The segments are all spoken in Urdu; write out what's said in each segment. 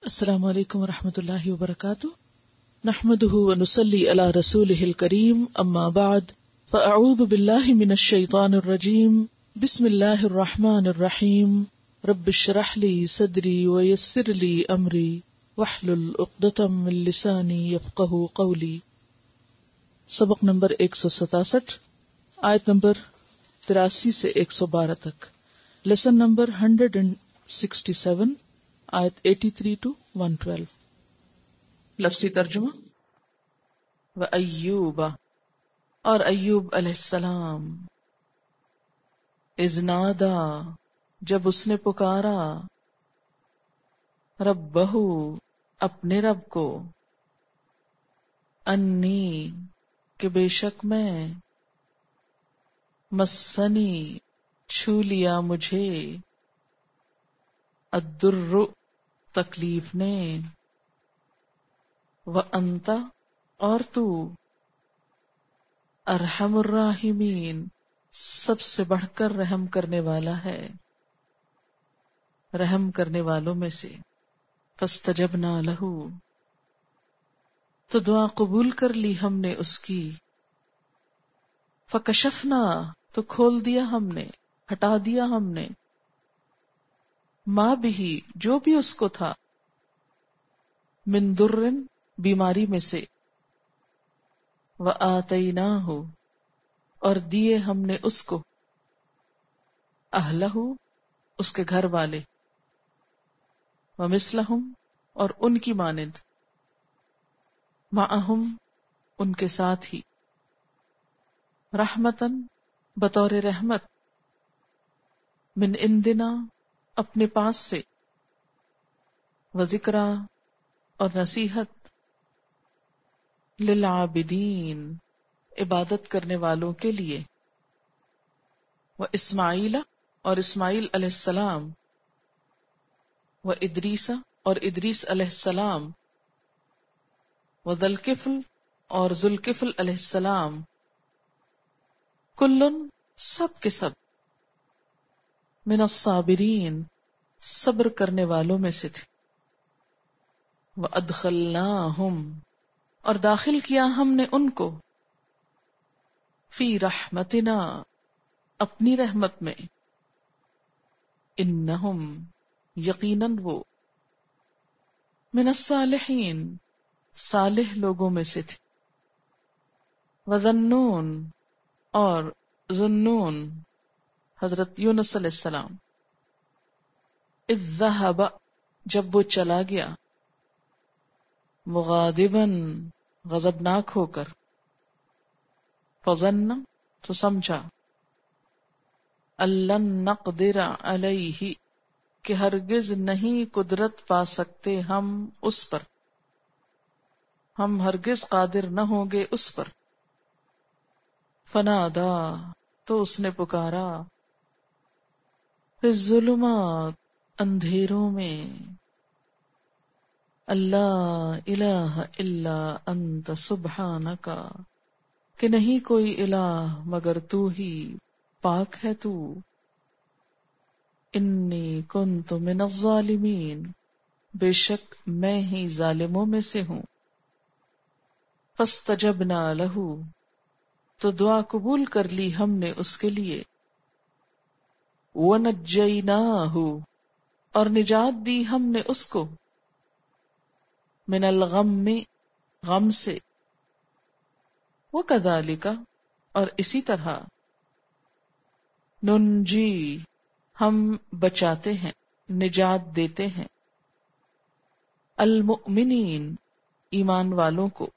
السلام علیکم ورحمۃ اللہ وبرکاتہ، نحمده ونصلی علی رسولہ الکریم، اما بعد فاعوذ باللہ من الشیطان الرجیم، بسم اللہ الرحمن الرحیم، رب اشرح لی صدری ویسر لی امری واحلل عقدۃ من لسانی یفقہوا قولی۔ سبق نمبر 167، آیت نمبر 83 سے 112 تک، لیسن نمبر 167، آیت 83 to 112۔ لفظی ترجمہ: وَأَيُّوبَ، اور ایوب علیہ السلام، اذ نادا، جب اس نے پکارا، ربہ، اپنے رب کو، انی، کہ بے شک میں، مسنی، چھو لیا مجھے، الدر، تکلیف نے، وانت، اور تو، ارحم الراحمین، سب سے بڑھ کر رحم کرنے والا ہے، رحم کرنے والوں میں سے۔ فاستجبنا لہ، تو دعا قبول کر لی ہم نے اس کی، فکشفنا، تو کھول دیا ہم نے، ہٹا دیا ہم نے، ما بھی، جو بھی اس کو تھا، من درن، بیماری میں سے، وآتیناہ، اور دیے ہم نے اس کو، اہلہ، اس کے گھر والے، ومثلہم، اور ان کی مانند، معہم، ان کے ساتھ ہی، رحمتن، بطور رحمت، من عندنا، اپنے پاس سے، وذکرا، اور نصیحت، للعابدین، عبادت کرنے والوں کے لیے، واسماعیل، اور اسماعیل علیہ السلام، وادریس، اور ادریس علیہ السلام، وذوالکفل، اور ذوالکفل علیہ السلام، کلن، سب کے سب، من الصابرین، صبر کرنے والوں میں سے تھے، وادخلناہم، اور داخل کیا ہم نے ان کو، فی رحمتنا، اپنی رحمت میں، انہم، یقیناً وہ، من الصالحین، صالح لوگوں میں سے تھے، وذنون، اور ذنون، حضرت یونس علیہ السلام، اذ ذہب، جب وہ چلا گیا، مغاضباً، غضبناک ہو کر، فظن، تو سمجھا، ان لن نقدر علیہ، کہ ہرگز نہیں قدرت پا سکتے ہم اس پر، ہم ہرگز قادر نہ ہوں گے اس پر، فنادا، تو اس نے پکارا، فی الظلمات، اندھیروں میں، اللہ الہ الا انت سبحانک، کہ نہیں کوئی الہ مگر تو ہی، پاک ہے تو، انی کنت من الظالمین، بے شک میں ہی ظالموں میں سے ہوں، فاستجبنا لہ، تو دعا قبول کر لی ہم نے اس کے لیے، ونجیناہ، اور نجات دی ہم نے اس کو، من الغم، غم سے، وکذالک، اور اسی طرح، ننجی، ہم بچاتے ہیں، نجات دیتے ہیں، المؤمنین، ایمان والوں کو،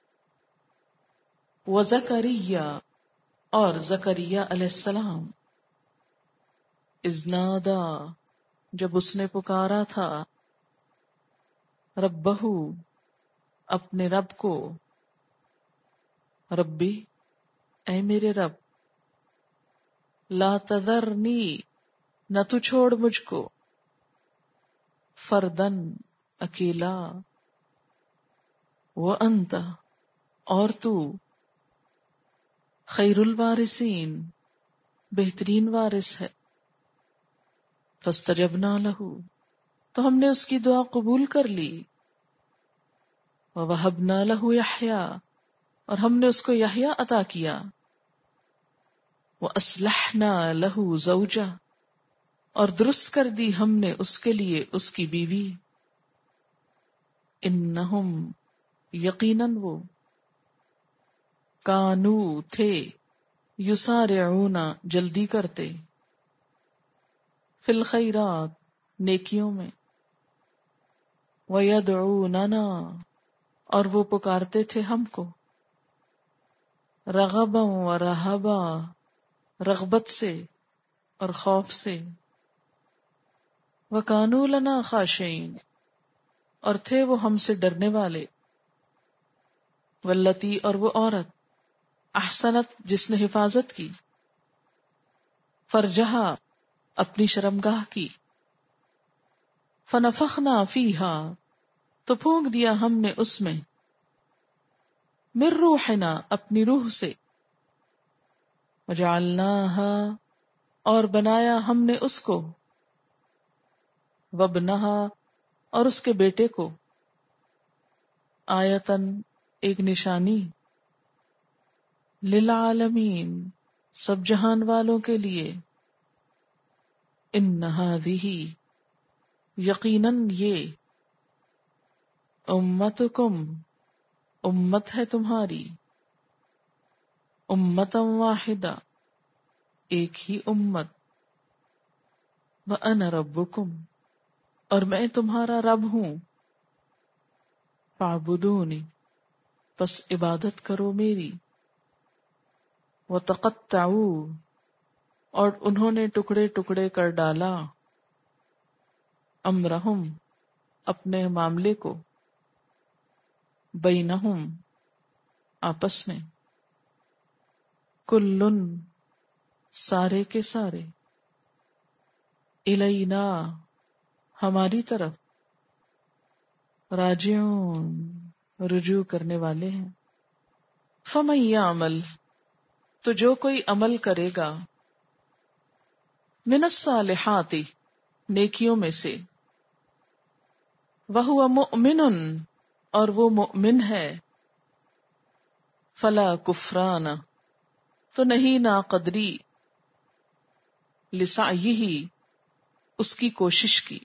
وزکریا، اور زکریا علیہ السلام، اذ نادا، جب اس نے پکارا تھا، ربہ، اپنے رب کو، ربی، اے میرے رب، لا تذرنی، نہ تو چھوڑ مجھ کو، فردن، اکیلا، وانت، اور تو، خیر الوارثین، بہترین وارث ہے، فاستجبنا لہ، تو ہم نے اس کی دعا قبول کر لی، وَوَهَبْنَا لَهُ يَحْيَىٰ اور ہم نے اس کو یحییٰ عطا کیا. وَأَصْلَحْنَا لَهُ زَوْجَهُ اور درست کر دی ہم نے اس کے لیے اس کی بیوی. إِنَّهُمْ یقیناً وہ کانو تھے یسارعون جلدی کرتے فی الخیرات نیکیوں میں ویدعوننا اور وہ پکارتے تھے ہم کو رغبا و رہبا رغبت سے اور خوف سے وکانوا لنا خاشعین اور تھے وہ ہم سے ڈرنے والے واللتی اور وہ عورت احسنت جس نے حفاظت کی فرجہا اپنی شرمگاہ کی فنفخنا فیہا تو پھونک دیا ہم نے اس میں من روحنا اپنی روح سے وجعلناہا اور بنایا ہم نے اس کو وابنہا اور اس کے بیٹے کو آیتن ایک نشانی للعالمین سب جہان والوں کے لیے ان ہذہ یقیناً یہ امتکم امت ہے تمہاری امتا واحدہ ایک ہی امت وانا ربکم اور میں تمہارا رب ہوں فاعبدونی پس عبادت کرو میری وتقطعوا اور انہوں نے ٹکڑے ٹکڑے کر ڈالا امرہم اپنے معاملے کو بینہم آپس میں کلن سارے کے سارے الینا ہماری طرف راجعون رجوع کرنے والے ہیں. فمن یعمل تو جو کوئی عمل کرے گا من الصالحات نیکیوں میں سے وہو مؤمن اور وہ مؤمن ہے فلا کفران تو نہیں ناقدری لسعیہ اس کی کوشش کی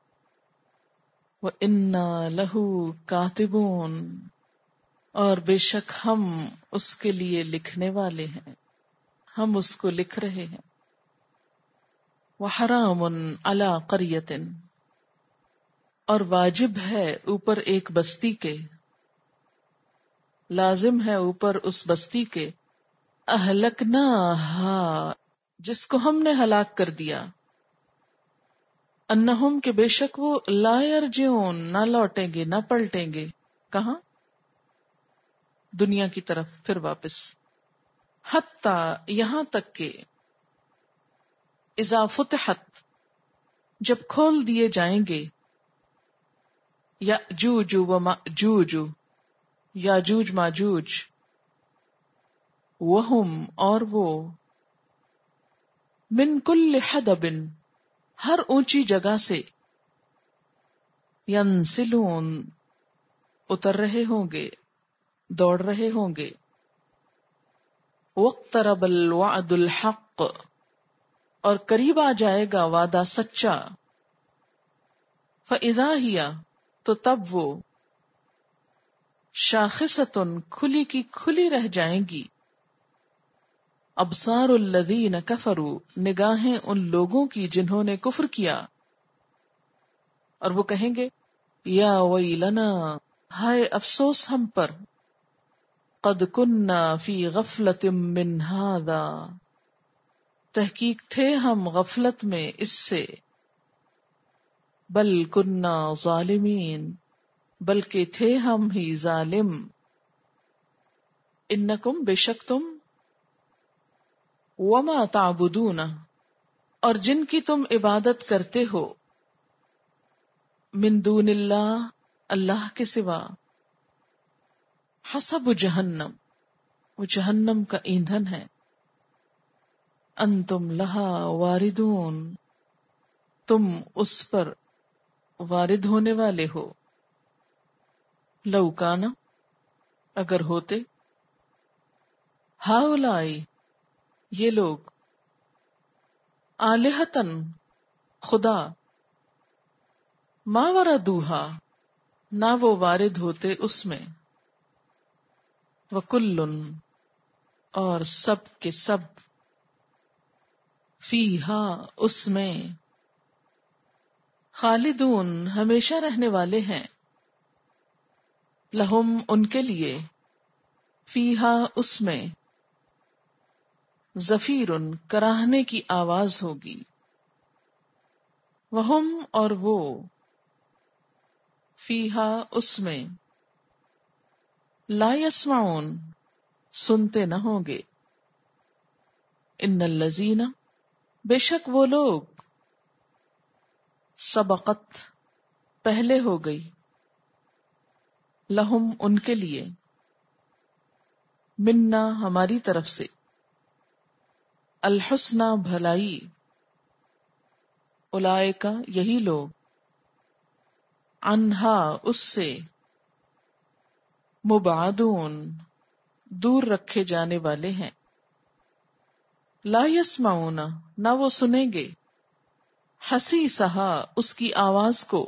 وَإِنَّا لَهُ كَاتِبُونَ اور بے شک ہم اس کے لیے لکھنے والے ہیں ہم اس کو لکھ رہے ہیں. وَحَرَامٌ عَلَى قَرْيَةٍ اور واجب ہے اوپر ایک بستی کے لازم ہے اوپر اس بستی کے اہلکناہا جس کو ہم نے ہلاک کر دیا انہم کہ بے شک وہ لا یرجعون نہ لوٹیں گے نہ پلٹیں گے. کہاں؟ دنیا کی طرف پھر واپس. حتی یہاں تک کہ اذا فتحت جب کھول دیے جائیں گے یأجوج و مأجوج یاجوج ماجوج وہم اور وہ من کل حدب ہر اونچی جگہ سے ینسلون اتر رہے ہوں گے دوڑ رہے ہوں گے. واقترب الوعد الحق اور قریب آ جائے گا وعدہ سچا. فاذا ہی تو تب وہ شاخصۃ کھلی کی کھلی رہ جائیں گی ابصار الذین کفروا نگاہیں ان لوگوں کی جنہوں نے کفر کیا اور وہ کہیں گے یا ویلنا ہائے افسوس ہم پر قد کننا فی غفلۃ من ھذا تحقیق تھے ہم غفلت میں اس سے بل کننا ظالمین بلکہ تھے ہم ہی ظالم. انکم بے شک تم وما تعبدون اور جن کی تم عبادت کرتے ہو من دون اللہ اللہ کے سوا حسب جہنم وہ جہنم کا ایندھن ہے. انتم لہا واردون تم اس پر وارد ہونے والے ہو. لو کانا اگر ہوتے، ہاؤلائی یہ لوگ، آلہتن خدا، ما وردوہا نہ وہ وارد ہوتے اس میں، وکلن اور سب کے سب، فیہا اس میں، خالدون ہمیشہ رہنے والے ہیں، لہم ان کے لیے، فیہا اس میں، زفیرن کراہنے کی آواز ہوگی، وہم اور وہ، فیہا اس میں، لا یسمعون سنتے نہ ہوں گے، ان الذین بے شک وہ لوگ، سبقت پہلے ہو گئی، لہم ان کے لیے، منا ہماری طرف سے، الحسنی بھلائی، اولئک یہی لوگ، عنہا اس سے، مبعدون دور رکھے جانے والے ہیں، لا یسمعون نہ وہ سنیں گے، حسیسہا اس کی آواز کو،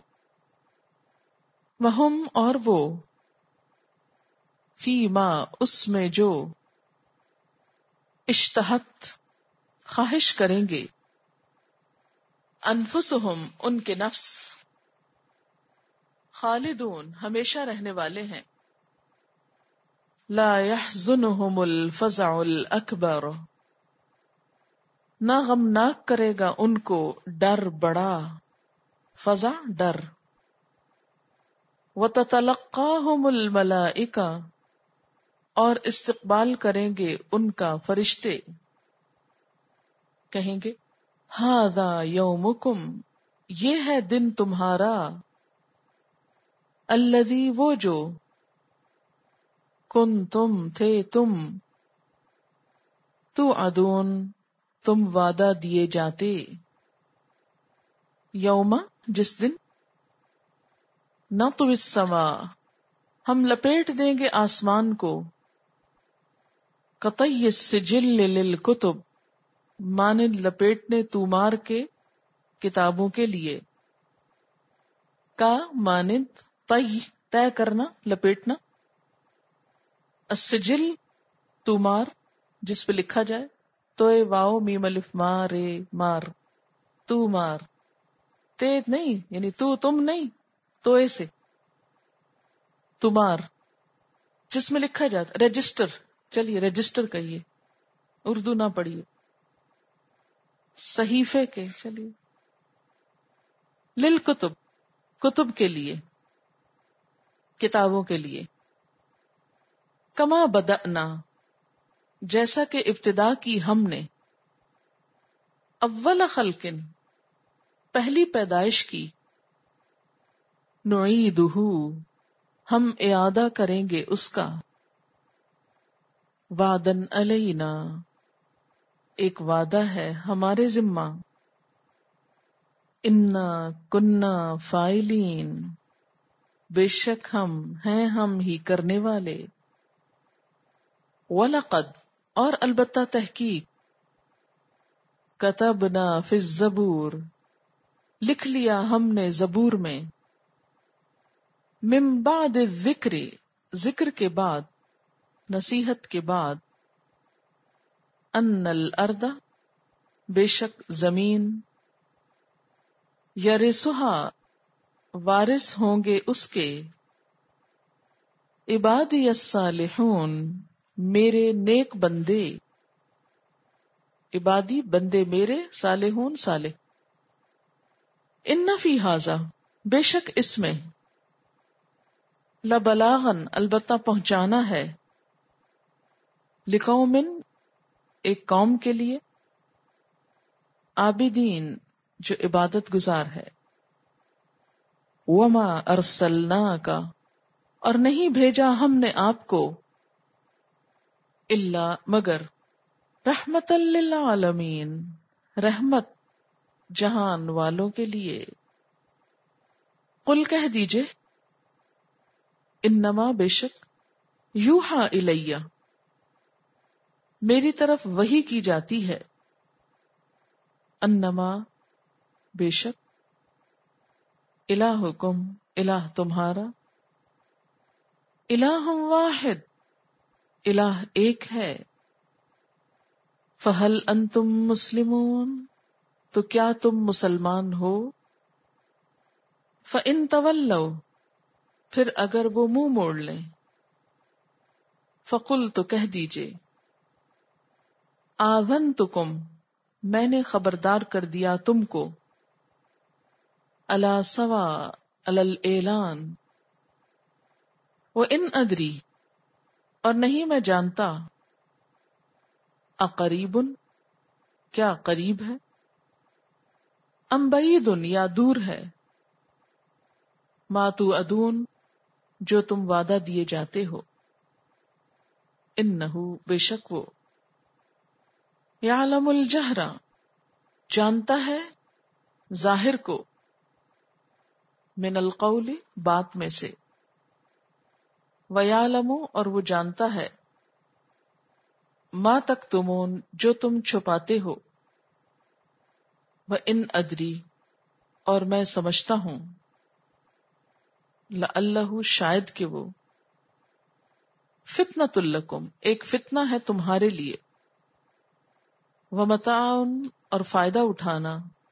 وہم اور وہ، فیما اس میں جو، اشتہت خواہش کریں گے، انفسہم ان کے نفس، خالدون ہمیشہ رہنے والے ہیں، لا يحزنهم الفزع الاکبر نہ غمناک کرے گا ان کو ڈر بڑا، فزع ڈر، وتتلقاهم الملائکہ اور استقبال کریں گے ان کا فرشتے، کہیں گے ھذا یومکم یہ ہے دن تمہارا، الذی وہ جو، کنتم تھے تم، توعدون تم وعدہ دیے جاتے، یوم جس دن، نطوی السماء ہم لپیٹ دیں گے آسمان کو، کطی السجل للکتب مانند لپیٹنے تومار کے کتابوں کے لیے، کا مانند، طی طے کرنا لپیٹنا، السجل تومار جس پہ لکھا جائے، توئے واؤ میم الف مار مار، تومار، تے نہیں یعنی تو تم نہیں، توئے سے تمار جس میں لکھا جاتا، رجسٹر، چلیے رجسٹر کہیے، اردو نہ پڑھیے، صحیفے کے، چلیے، للکتب کتب کے لیے، کتابوں کے لیے، کما بدأنا جیسا کہ ابتدا کی ہم نے، اول خلقن پہلی پیدائش کی، نعیدہ ہم اعادہ کریں گے اس کا، وعدن علینا ایک وعدہ ہے ہمارے ذمہ، انا کننا فاعلین بے شک ہم ہیں ہم ہی کرنے والے، وَلَقَدْ اور البتہ تحقیق، کتبنا فی الزبور لکھ لیا ہم نے زبور میں، من بعد الذکر ذکر کے بعد، نصیحت کے بعد، ان الارض بے شک زمین، یرثھا وارث ہوں گے اس کے، عبادی الصالحون میرے نیک بندے، عبادی بندے میرے، صالحون صالح، ان فی ھذا بے شک اس میں، لبلاغن البتہ پہنچانا ہے، لقوم ایک قوم کے لیے، عابدین جو عبادت گزار ہے، وما ارسلناک اور نہیں بھیجا ہم نے آپ کو، الا مگر، رحمت للعالمین رحمت جہان والوں کے لیے، قل کہہ دیجئے، انما بے شک، یوحا الیہ میری طرف وحی کی جاتی ہے، انما بے شک، الہکم الہ تمہارا، الہ واحد الہ ایک ہے، فہل انتم مسلمون تو کیا تم مسلمان ہو، فَإِن تَوَلَّوْا پھر اگر وہ منہ موڑ لیں، فَقُلْ تو کہہ دیجئے، آذَنْتُكُمْ میں نے خبردار کر دیا تم کو، عَلَى سَوَاءٍ عَلَى الْإِعْلَانِ وَإِنْ أَدْرِي اور نہیں میں جانتا، اقریب کیا قریب ہے، ام بعید یا دور ہے، ما توعدون جو تم وعدہ دیے جاتے ہو، انہ بے شک وہ، یعلم الجہر جانتا ہے ظاہر کو، من القول بات میں سے، ویعلم اور وہ جانتا ہے، ما تکتمون جو تم چھپاتے ہو، وَإِنْ أَدْرِي اور میں سمجھتا ہوں، لَعَلَّهُ شاید کہ وہ، فتنۃ لکم ایک فتنہ ہے تمہارے لیے، ومتاع اور فائدہ اٹھانا،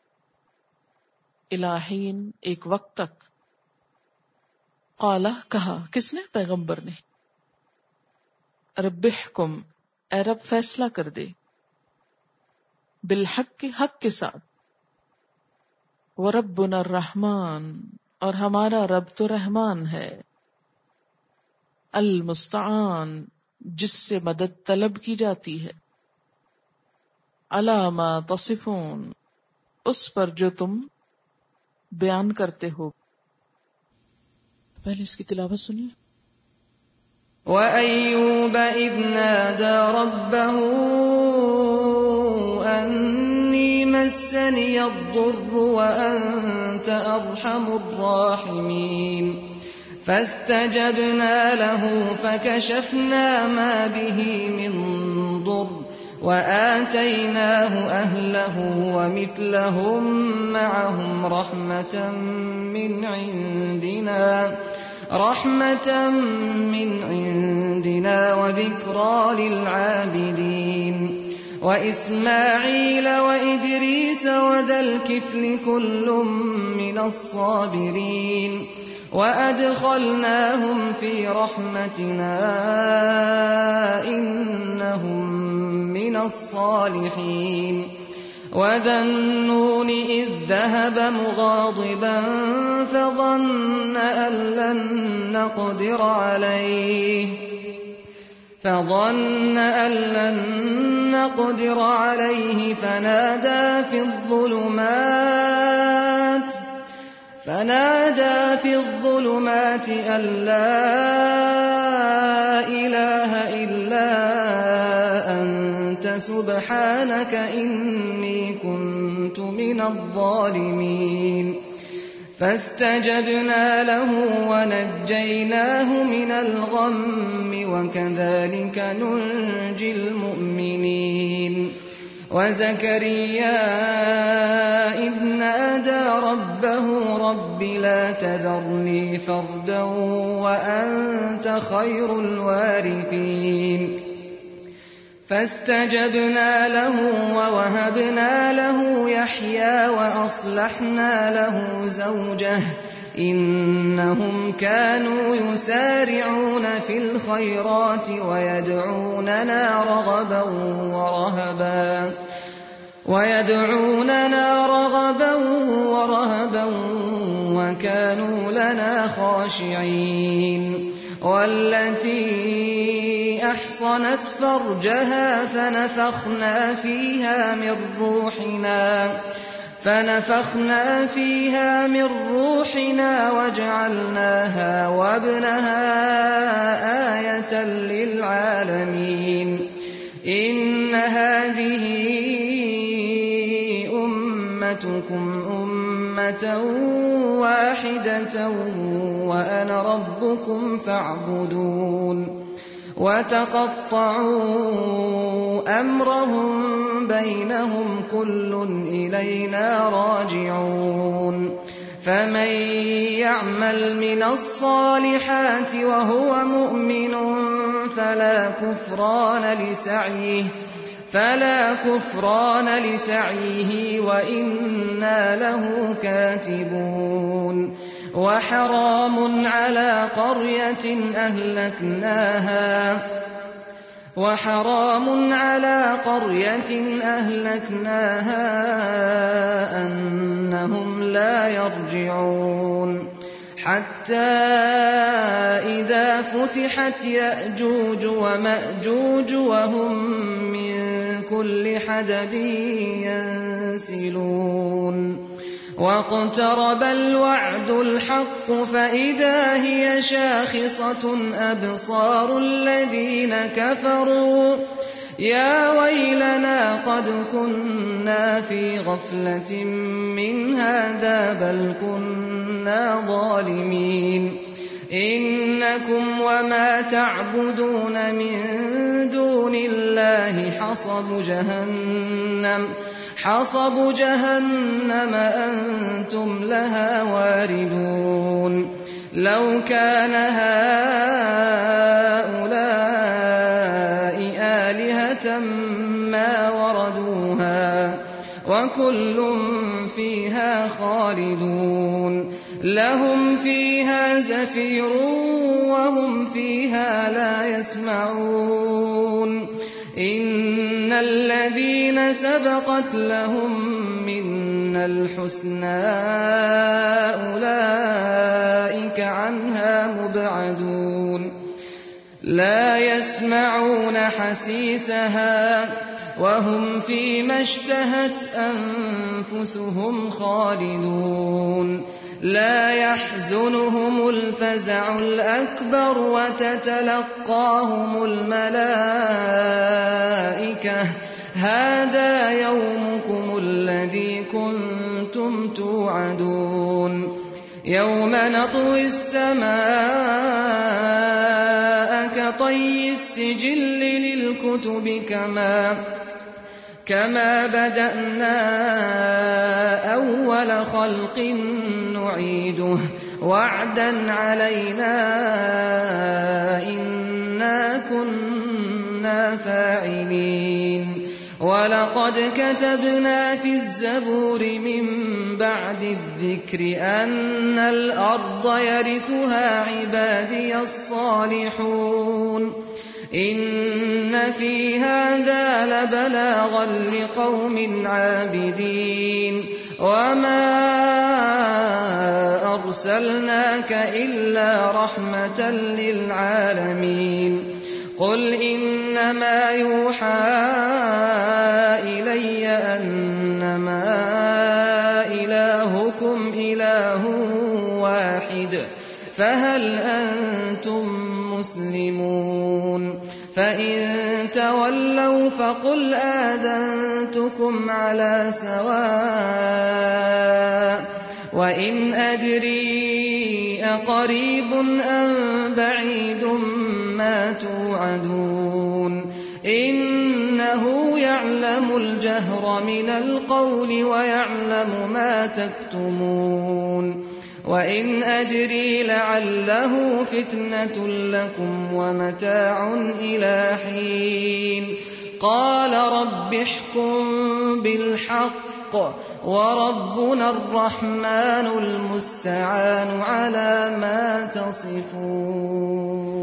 الی حین ایک وقت تک، قال کہا کس نے، پیغمبر نے، رب احکم اے رب فیصلہ کر دے، بالحق کے حق کے ساتھ، وربنا الرحمن اور ہمارا رب تو رحمان ہے، المستعان جس سے مدد طلب کی جاتی ہے، علی ما تصفون اس پر جو تم بیان کرتے ہو۔ پہلے اس کی تلاوت سنیے۔ وَأَيُّوبَ إِذْ نَادَى رَبَّهُ أَنِّي مَسَّنِيَ الضُّرُّ وَأَنْتَ أَرْحَمُ الرَّاحِمِينَ فَاسْتَجَبْنَا لَهُ فَكَشَفْنَا مَا بِهِ مِنْ ضُرٍّ وَآتَيْنَاهُ أَهْلَهُ وَمِثْلَهُمْ مَعَهُمْ رَحْمَةً مِّنْ عِنْدِنَا وَذِكْرَى لِلْعَابِدِينَ وَإِسْمَاعِيلَ وَإِدْرِيسَ وَذَا الْكِفْلِ كُلٌّ مِّنَ الصَّابِرِينَ وَأَدْخَلْنَاهُمْ فِي رَحْمَتِنَا إِنَّهُمْ مِنَ الصَّالِحِينَ وَذَا النُّونِ إِذ ذَّهَبَ مُغَاضِبًا فَظَنَّ أَن لَّن نَّقْدِرَ عَلَيْهِ فنادى في الظلمات أن لا إله إلا أنت سبحانك إني كنت من الظالمين فاستجبنا له ونجيناه من الغم وكذلك ننجي المؤمنين وزكريا إذ نادى ربه رب لا تذرني فردا وأنت خير الوارثين فاستجبنا له ووهبنا له يحيى وأصلحنا له زوجه إنهم كانوا يسارعون في الخيرات ويدعوننا رغبا ورهبا وكانوا لنا خاشعين والتي أحصنت فرجها فنفخنا فيها من روحنا وجعلناها وابنها آية للعالمين إن هذه أمتكم أمة واحدة وأنا ربكم فاعبدون وتقطعوا أمرهم بينهم كل إلينا راجعون فمن يعمل من الصالحات وهو مؤمن فلا كفران لسعيه وإنا له كاتبون وحرام على قرية أهلكناها أنهم لا يرجعون حتى إذا فتحت يأجوج ومأجوج وهم من كل حدب ينسلون واقترب الوعد الحق فإذا هي شاخصة أبصار الذين كفروا يا ويلنا قد كنا في غفلة من هذا بل كنا ظالمين إنكم وما تعبدون من دون الله حصب جهنم أنتم لها واردون لو كان هؤلاء آلهة ما وردوها وكل فيها خالدون لهم فيها زفير وهم فيها لا يسمعون إن الذين سبقت لهم منا الحسنى أولئك عنها مبعدون لا يسمعون حسيسها وهم فيما اشتهت أنفسهم خالدون لا يحزنهم الفزع الأكبر وتتلقاهم الملائكة هذا يومكم الذي كنتم توعدون يوم نطوي السماء كطي السجل للكتب كما بدأنا أول خلق نعيده وعدا علينا إنا كنا فاعلين ولقد كتبنا في الزبور من بعد الذكر أن الأرض يرثها عبادي الصالحون إن في هذا لبلاغا لقوم عابدين وما أرسلناك إلا رحمة للعالمين قل إنما يوحى إلي أنما إلهكم إله واحد فهل أنتم مسلمون فإن تولوا فقل آذنتكم على سواء وإن أدري أقريب أم بعيد ما توعدون إنه يعلم الجهر من القول ويعلم ما تكتمون وإن أدري لعله فتنة لكم ومتاع إلى حين قال رب احكم بالحق وربنا الرحمن المستعان على ما تصفون